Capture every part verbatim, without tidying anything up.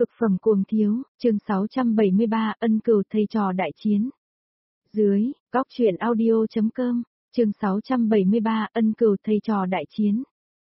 Cực phẩm cuồng thiếu, chương sáu trăm bảy mươi ba, ân cửu thầy trò đại chiến. Dưới, góc truyện audio.com, chương sáu trăm bảy mươi ba, ân cửu thầy trò đại chiến.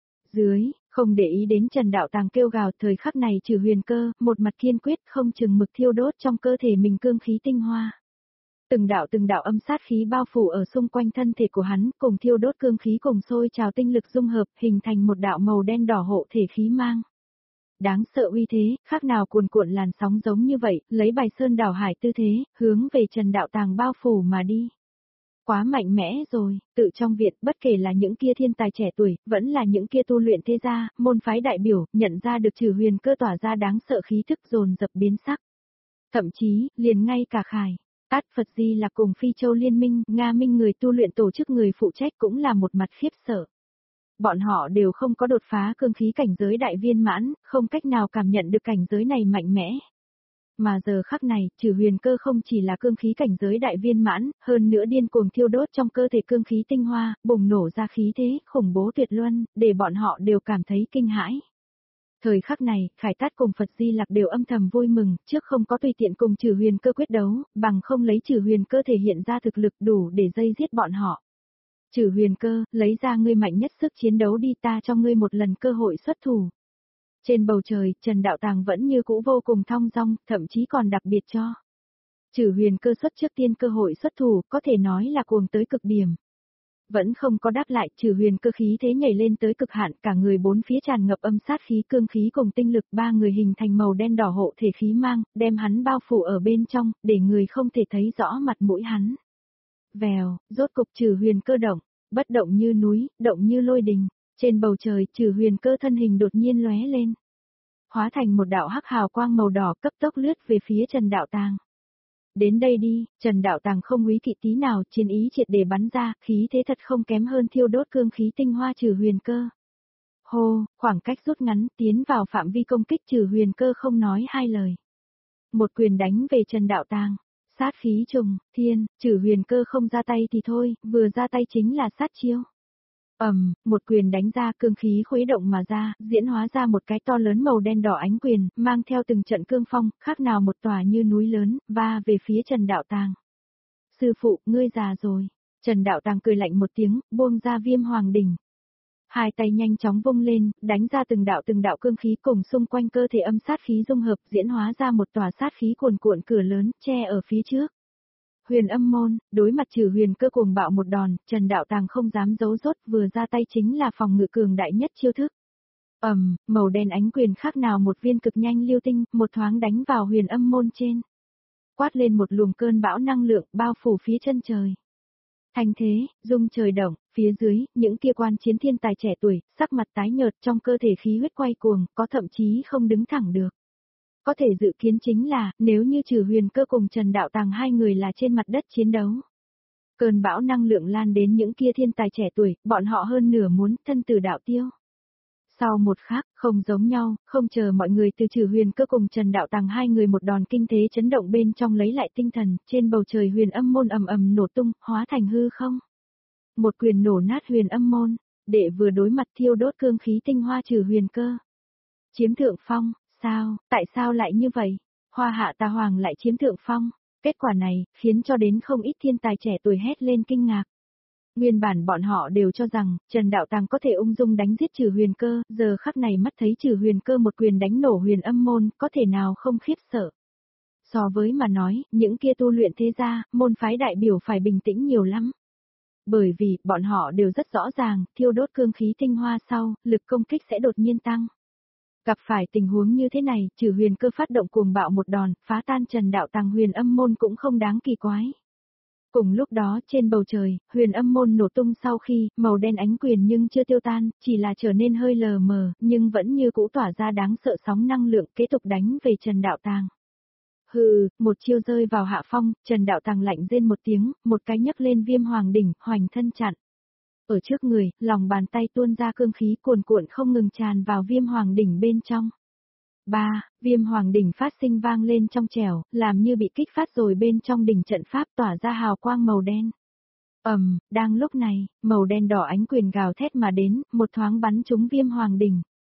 Dưới, không để ý đến Trần Đạo Tàng kêu gào, thời khắc này Trừ Huyền Cơ, một mặt kiên quyết không chừng mực thiêu đốt trong cơ thể mình cương khí tinh hoa. Từng đạo từng đạo âm sát khí bao phủ ở xung quanh thân thể của hắn, cùng thiêu đốt cương khí cùng sôi trào tinh lực dung hợp, hình thành một đạo màu đen đỏ hộ thể khí mang. Đáng sợ uy thế, khác nào cuồn cuộn làn sóng giống như vậy, lấy bài sơn đảo hải tư thế, hướng về Trần Đạo Tàng bao phủ mà đi. Quá mạnh mẽ rồi, tự trong viện, bất kể là những kia thiên tài trẻ tuổi, vẫn là những kia tu luyện thế gia, môn phái đại biểu, nhận ra được Trừ Huyền Cơ tỏa ra đáng sợ khí thức dồn dập biến sắc. Thậm chí, liền ngay cả Khải, Tát Phật Di là cùng Phi Châu Liên minh, Nga Minh người tu luyện tổ chức người phụ trách cũng là một mặt khiếp sợ. Bọn họ đều không có đột phá cương khí cảnh giới đại viên mãn, không cách nào cảm nhận được cảnh giới này mạnh mẽ. Mà giờ khắc này, Trừ Huyền Cơ không chỉ là cương khí cảnh giới đại viên mãn, hơn nữa điên cuồng thiêu đốt trong cơ thể cương khí tinh hoa, bùng nổ ra khí thế, khủng bố tuyệt luân, để bọn họ đều cảm thấy kinh hãi. Thời khắc này, Khải Tát cùng Phật Di Lặc đều âm thầm vui mừng, trước không có tùy tiện cùng Trừ Huyền Cơ quyết đấu, bằng không lấy Trừ Huyền Cơ thể hiện ra thực lực đủ để dây giết bọn họ. Trừ Huyền Cơ, lấy ra ngươi mạnh nhất sức chiến đấu đi, ta cho ngươi một lần cơ hội xuất thủ. Trên bầu trời, Trần Đạo Tàng vẫn như cũ vô cùng thong dong, thậm chí còn đặc biệt cho Trừ Huyền Cơ xuất trước tiên cơ hội xuất thủ, có thể nói là cuồng tới cực điểm. Vẫn không có đáp lại, Trừ Huyền Cơ khí thế nhảy lên tới cực hạn, cả người bốn phía tràn ngập âm sát khí, cương khí cùng tinh lực, ba người hình thành màu đen đỏ hộ thể khí mang, đem hắn bao phủ ở bên trong, để người không thể thấy rõ mặt mũi hắn. Vèo, rốt cục Trừ Huyền Cơ động, bất động như núi, động như lôi đình. Trên bầu trời, Trừ Huyền Cơ thân hình đột nhiên lóe lên, hóa thành một đạo hắc hào quang màu đỏ, cấp tốc lướt về phía Trần Đạo Tàng. Đến đây đi, Trần Đạo Tàng không quý kỵ tí nào, chiến ý triệt để bắn ra, khí thế thật không kém hơn thiêu đốt cương khí tinh hoa Trừ Huyền Cơ. Hô, khoảng cách rút ngắn, tiến vào phạm vi công kích, Trừ Huyền Cơ không nói hai lời. Một quyền đánh về Trần Đạo Tàng. Sát khí trùng, thiên, Trừ Huyền Cơ không ra tay thì thôi, vừa ra tay chính là sát chiêu. Ầm, um, một quyền đánh ra, cương khí khuấy động mà ra, diễn hóa ra một cái to lớn màu đen đỏ ánh quyền, mang theo từng trận cương phong, khác nào một tòa như núi lớn, va về phía Trần Đạo Tàng. Sư phụ, ngươi già rồi. Trần Đạo Tàng cười lạnh một tiếng, buông ra Viêm Hoàng đỉnh. Hai tay nhanh chóng vung lên, đánh ra từng đạo từng đạo cương khí cùng xung quanh cơ thể âm sát khí dung hợp, diễn hóa ra một tòa sát khí cuồn cuộn cửa lớn, che ở phía trước. Huyền Âm môn, đối mặt Trừ Huyền Cơ cuồng bạo một đòn, Trần Đạo Tàng không dám giấu rốt, vừa ra tay chính là phòng ngự cường đại nhất chiêu thức. Ầm, um, màu đen ánh quyền khác nào một viên cực nhanh lưu tinh, một thoáng đánh vào Huyền Âm môn trên. Quát lên một luồng cơn bão năng lượng, bao phủ phía chân trời. Thanh thế, rung trời động, phía dưới, những kia quan chiến thiên tài trẻ tuổi, sắc mặt tái nhợt, trong cơ thể khí huyết quay cuồng, có thậm chí không đứng thẳng được. Có thể dự kiến chính là, nếu như Trừ Huyền Cơ cùng Trần Đạo Tàng hai người là trên mặt đất chiến đấu. Cơn bão năng lượng lan đến những kia thiên tài trẻ tuổi, bọn họ hơn nửa muốn thân tử đạo tiêu. Sau một khắc, không giống nhau, không chờ mọi người từ Trừ Huyền Cơ cùng Trần Đạo Tàng hai người một đòn kinh thế chấn động bên trong lấy lại tinh thần, trên bầu trời Huyền Âm môn ầm ầm nổ tung, hóa thành hư không. Một quyền nổ nát Huyền Âm môn, để vừa đối mặt thiêu đốt cương khí tinh hoa Trừ Huyền Cơ. Chiếm thượng phong. Sao, tại sao lại như vậy? Hoa Hạ Tà Hoàng lại chiếm thượng phong. Kết quả này, khiến cho đến không ít thiên tài trẻ tuổi hét lên kinh ngạc. Nguyên bản bọn họ đều cho rằng, Trần Đạo Tàng có thể ung dung đánh giết Trừ Huyền Cơ, giờ khắc này mắt thấy Trừ Huyền Cơ một quyền đánh nổ Huyền Âm môn, có thể nào không khiếp sợ. So với mà nói, những kia tu luyện thế gia, môn phái đại biểu phải bình tĩnh nhiều lắm. Bởi vì, bọn họ đều rất rõ ràng, thiêu đốt cương khí tinh hoa sau, lực công kích sẽ đột nhiên tăng. Gặp phải tình huống như thế này, Trừ Huyền Cơ phát động cuồng bạo một đòn, phá tan Trần Đạo Tàng Huyền Âm môn cũng không đáng kỳ quái. Cùng lúc đó, trên bầu trời, Huyền Âm môn nổ tung sau khi, màu đen ánh quyền nhưng chưa tiêu tan, chỉ là trở nên hơi lờ mờ, nhưng vẫn như cũ tỏa ra đáng sợ sóng năng lượng, kế tục đánh về Trần Đạo Tàng. Hừ, một chiêu rơi vào hạ phong, Trần Đạo Tàng lạnh rên một tiếng, một cái nhấc lên Viêm Hoàng đỉnh, hoành thân chặn. Ở trước người, lòng bàn tay tuôn ra cương khí cuồn cuộn không ngừng tràn vào Viêm Hoàng đỉnh bên trong. Ba, Viêm Hoàng đỉnh phát sinh vang lên trong trẻo, làm như bị kích phát rồi bên trong đỉnh trận pháp tỏa ra hào quang màu đen. Ầm, um, đang lúc này, màu đen đỏ ánh quyền gào thét mà đến, một thoáng bắn trúng Viêm Hoàng đỉnh.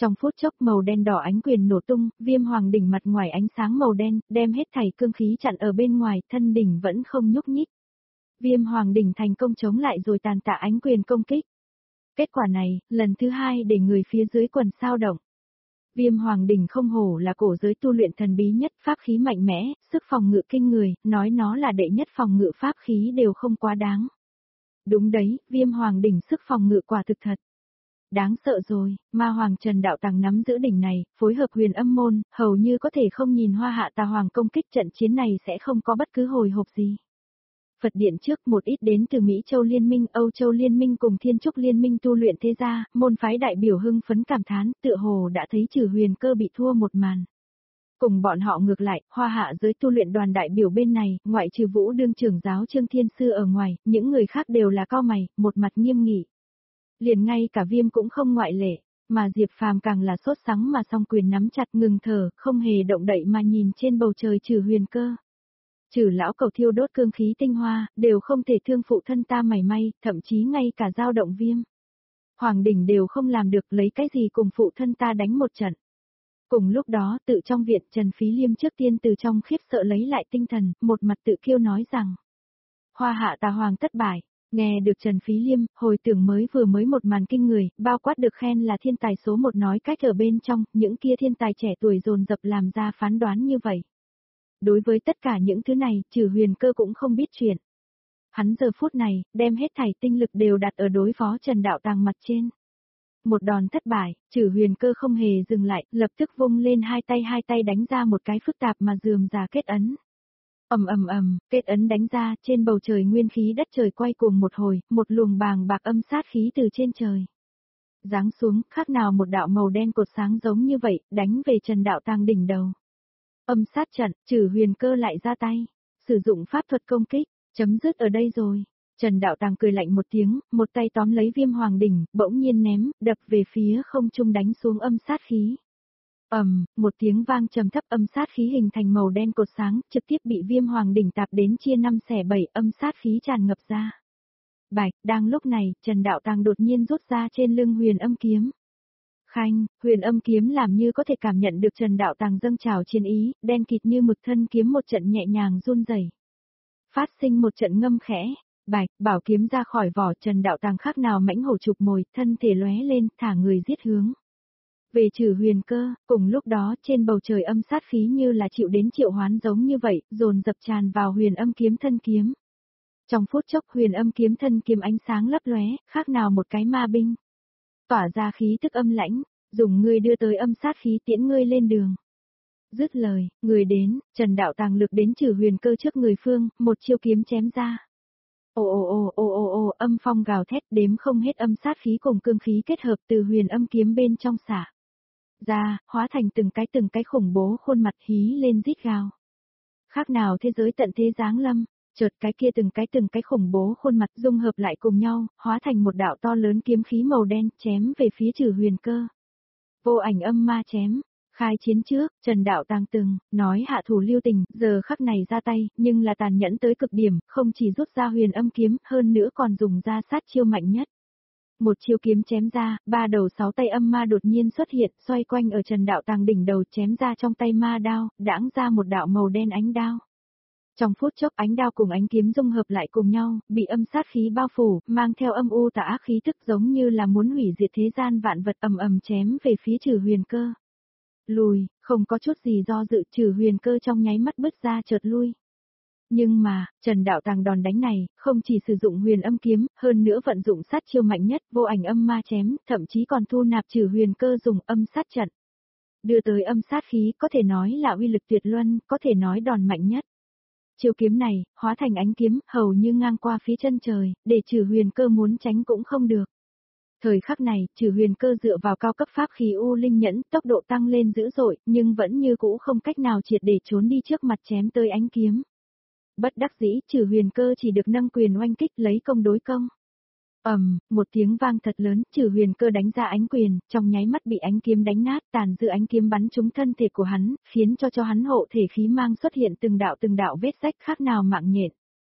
Trong phút chốc màu đen đỏ ánh quyền nổ tung, Viêm Hoàng đỉnh mặt ngoài ánh sáng màu đen, đem hết thảy cương khí chặn ở bên ngoài, thân đỉnh vẫn không nhúc nhích. Viêm Hoàng đỉnh thành công chống lại rồi tàn tạ ánh quyền công kích. Kết quả này, lần thứ hai để người phía dưới quần sao động. Viêm Hoàng đỉnh không hổ là cổ giới tu luyện thần bí nhất, pháp khí mạnh mẽ, sức phòng ngự kinh người, nói nó là đệ nhất phòng ngự pháp khí đều không quá đáng. Đúng đấy, Viêm Hoàng đỉnh sức phòng ngự quả thực thật. Đáng sợ rồi, Ma Hoàng Trần Đạo Tàng nắm giữ đỉnh này, phối hợp Huyền Âm môn, hầu như có thể không nhìn Hoa Hạ Tà Hoàng công kích, trận chiến này sẽ không có bất cứ hồi hộp gì. Phật điện trước một ít đến từ Mỹ Châu Liên minh, Âu Châu Liên minh cùng Thiên Trúc Liên minh tu luyện thế gia, môn phái đại biểu hưng phấn cảm thán, tựa hồ đã thấy Trừ Huyền Cơ bị thua một màn. Cùng bọn họ ngược lại, Hoa Hạ giới tu luyện đoàn đại biểu bên này, ngoại trừ Vũ đương trưởng giáo Trương Thiên Sư ở ngoài, những người khác đều là cau mày, một mặt nghiêm nghị. Liền ngay cả Viêm cũng không ngoại lệ, mà Diệp Phàm càng là sốt sắng mà song quyền nắm chặt ngừng thở, không hề động đậy mà nhìn trên bầu trời Trừ Huyền Cơ. Trừ lão cầu thiêu đốt cương khí tinh hoa, đều không thể thương phụ thân ta mảy may, thậm chí ngay cả dao động Viêm. Hoàng đỉnh đều không làm được, lấy cái gì cùng phụ thân ta đánh một trận. Cùng lúc đó, tự trong viện Trần Phí Liêm trước tiên từ trong khiếp sợ lấy lại tinh thần, một mặt tự kiêu nói rằng. Hoa Hạ Tà Hoàng thất bại. Nghe được Trần Phí Liêm, hồi tưởng mới vừa mới một màn kinh người, bao quát được khen là thiên tài số một nói cách ở bên trong, những kia thiên tài trẻ tuổi dồn dập làm ra phán đoán như vậy. Đối với tất cả những thứ này, Trừ Huyền Cơ cũng không biết chuyện. Hắn giờ phút này, đem hết thảy tinh lực đều đặt ở đối phó Trần Đạo Tàng mặt trên. Một đòn thất bại, Trừ Huyền Cơ không hề dừng lại, lập tức vung lên hai tay hai tay đánh ra một cái phức tạp mà rườm rà kết ấn. Ầm ầm ầm, kết ấn đánh ra, trên bầu trời nguyên khí đất trời quay cuồng một hồi, một luồng bàng bạc âm sát khí từ trên trời giáng xuống, khác nào một đạo màu đen cột sáng giống như vậy, đánh về Trần Đạo Tàng đỉnh đầu. Âm sát trận, Trừ Huyền Cơ lại ra tay, sử dụng pháp thuật công kích, chấm dứt ở đây rồi. Trần Đạo Tàng cười lạnh một tiếng, một tay tóm lấy Viêm Hoàng đỉnh, bỗng nhiên ném, đập về phía không trung đánh xuống âm sát khí. Ầm, um, một tiếng vang trầm thấp, âm sát khí hình thành màu đen cột sáng, trực tiếp bị Viêm Hoàng đỉnh tạp đến chia năm xẻ bảy, âm sát khí tràn ngập ra. Bạch, đang lúc này, Trần Đạo Tàng đột nhiên rút ra trên lưng Huyền Âm kiếm. Khanh, Huyền Âm kiếm làm như có thể cảm nhận được Trần Đạo Tàng dâng trào chiến ý, đen kịt như mực thân kiếm một trận nhẹ nhàng run rẩy. Phát sinh một trận ngâm khẽ. Bạch, bảo kiếm ra khỏi vỏ, Trần Đạo Tàng khác nào mãnh hổ chụp mồi, thân thể lóe lên, thả người giết hướng về Trừ Huyền Cơ. Cùng lúc đó, trên bầu trời âm sát khí như là chịu đến triệu hoán giống như vậy, dồn dập tràn vào Huyền Âm kiếm thân kiếm. Trong phút chốc, Huyền Âm kiếm thân kiếm ánh sáng lấp lóe, khác nào một cái ma binh. Tỏa ra khí tức âm lãnh, dùng ngươi đưa tới âm sát khí tiễn ngươi lên đường. Dứt lời, người đến, Trần Đạo Tàng lực đến Trừ Huyền Cơ trước người phương, một chiêu kiếm chém ra. Ồ ồ ồ ồ ồ ồ, âm phong gào thét, đếm không hết âm sát khí cùng cương khí kết hợp từ Huyền Âm kiếm bên trong xả ra, hóa thành từng cái từng cái khủng bố khuôn mặt hí lên rít gào. Khác nào thế giới tận thế giáng lâm, chợt cái kia từng cái từng cái khủng bố khuôn mặt dung hợp lại cùng nhau, hóa thành một đạo to lớn kiếm khí màu đen, chém về phía Trừ Huyền Cơ. Vô ảnh âm ma chém. Khai chiến trước, Trần Đạo Tàng từng nói hạ thủ lưu tình, giờ khắc này ra tay, nhưng là tàn nhẫn tới cực điểm, không chỉ rút ra Huyền Âm kiếm, hơn nữa còn dùng ra sát chiêu mạnh nhất. Một chiêu kiếm chém ra, ba đầu sáu tay âm ma đột nhiên xuất hiện, xoay quanh ở Trần Đạo Tàng đỉnh đầu, chém ra trong tay ma đao, đãng ra một đạo màu đen ánh đao. Trong phút chốc, ánh đao cùng ánh kiếm dung hợp lại cùng nhau, bị âm sát khí bao phủ, mang theo âm u tà ác khí tức giống như là muốn hủy diệt thế gian vạn vật, ầm ầm chém về phía Trừ Huyền Cơ. Lùi, không có chút gì do dự, Trừ Huyền Cơ trong nháy mắt bứt ra chợt lui. Nhưng mà, Trần Đạo Tàng đòn đánh này, không chỉ sử dụng Huyền Âm kiếm, hơn nữa vận dụng sát chiêu mạnh nhất, vô ảnh âm ma chém, thậm chí còn thu nạp Trừ Huyền Cơ dùng âm sát trận. Đưa tới âm sát khí, có thể nói là uy lực tuyệt luân, có thể nói đòn mạnh nhất. Chiêu kiếm này, hóa thành ánh kiếm, hầu như ngang qua phía chân trời, để Trừ Huyền Cơ muốn tránh cũng không được. Thời khắc này, Trừ Huyền Cơ dựa vào cao cấp pháp khí U Linh Nhẫn, tốc độ tăng lên dữ dội, nhưng vẫn như cũ không cách nào triệt để trốn đi trước mặt chém tới ánh kiếm. Bất đắc dĩ, Trừ Huyền Cơ chỉ được nâng quyền oanh kích lấy công đối công. Ầm, um, một tiếng vang thật lớn, Trừ Huyền Cơ đánh ra ánh quyền, trong nháy mắt bị ánh kiếm đánh nát, tàn dư ánh kiếm bắn trúng thân thể của hắn, khiến cho cho hắn hộ thể khí mang xuất hiện từng đạo từng đạo vết rách khác nào mạng nhện.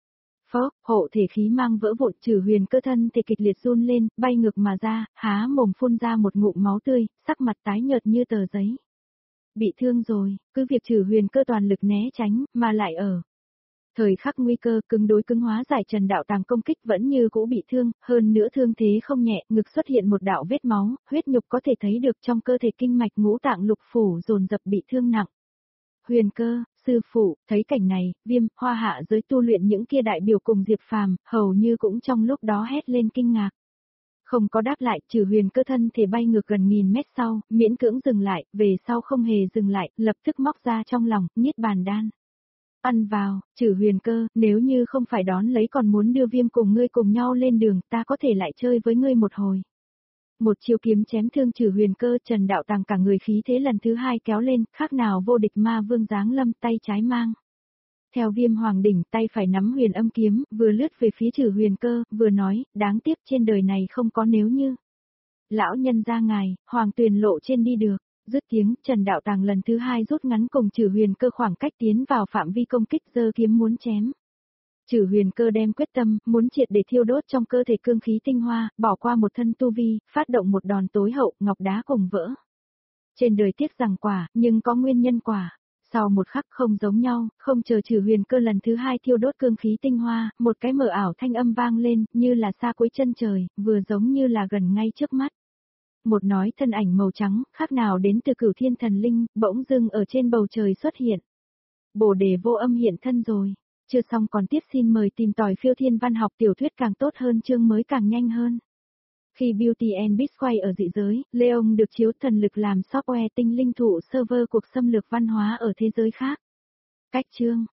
Phốc, hộ thể khí mang vỡ vụn, Trử Huyền Cơ thân thể kịch liệt run lên, bay ngược mà ra, há mồm phun ra một ngụm máu tươi, sắc mặt tái nhợt như tờ giấy. Bị thương rồi, cứ việc Trử Huyền Cơ toàn lực né tránh, mà lại ở thời khắc nguy cơ, cứng đối cứng hóa giải Trần Đạo Tàng công kích vẫn như cũ bị thương, hơn nữa thương thế không nhẹ, ngực xuất hiện một đạo vết máu, huyết nhục có thể thấy được trong cơ thể kinh mạch ngũ tạng lục phủ dồn dập bị thương nặng. Huyền Cơ, sư phụ, thấy cảnh này, Viêm, Hoa hạ giới tu luyện những kia đại biểu cùng Diệp Phàm, hầu như cũng trong lúc đó hét lên kinh ngạc. Không có đáp lại, Trừ Huyền Cơ thân thể bay ngược gần nghìn mét sau, miễn cưỡng dừng lại, về sau không hề dừng lại, lập tức móc ra trong lòng, niết bàn đan. Ăn vào, Trừ Huyền Cơ, nếu như không phải đón lấy còn muốn đưa Viêm cùng ngươi cùng nhau lên đường, ta có thể lại chơi với ngươi một hồi. Một chiêu kiếm chém thương Trừ Huyền Cơ, Trần Đạo Tàng cả người khí thế lần thứ hai kéo lên, khác nào vô địch ma vương giáng lâm, tay trái mang theo Viêm Hoàng đỉnh, tay phải nắm huyền âm kiếm, vừa lướt về phía Trừ Huyền Cơ, vừa nói, đáng tiếc trên đời này không có nếu như. Lão nhân ra ngài, Hoàng Tuyền lộ trên đi được. Dứt tiếng, Trần Đạo Tàng lần thứ hai rút ngắn cùng Trừ Huyền Cơ khoảng cách tiến vào phạm vi công kích, giơ kiếm muốn chém. Trừ Huyền Cơ đem quyết tâm, muốn triệt để thiêu đốt trong cơ thể cương khí tinh hoa, bỏ qua một thân tu vi, phát động một đòn tối hậu, ngọc đá cùng vỡ. Trên đời tiếc rằng quả, nhưng có nguyên nhân quả. Sau một khắc không giống nhau, không chờ Trừ Huyền Cơ lần thứ hai thiêu đốt cương khí tinh hoa, một cái mờ ảo thanh âm vang lên, như là xa cuối chân trời, vừa giống như là gần ngay trước mắt. Một nói thân ảnh màu trắng, khác nào đến từ Cửu Thiên Thần Linh, bỗng dưng ở trên bầu trời xuất hiện. Bồ đề vô âm hiện thân rồi. Chưa xong còn tiếp, xin mời tìm tòi phiêu thiên văn học tiểu thuyết càng tốt hơn, chương mới càng nhanh hơn. Khi Beauty and Beast quay ở dị giới, Leon được chiếu thần lực làm software tinh linh thụ server cuộc xâm lược văn hóa ở thế giới khác. Cách chương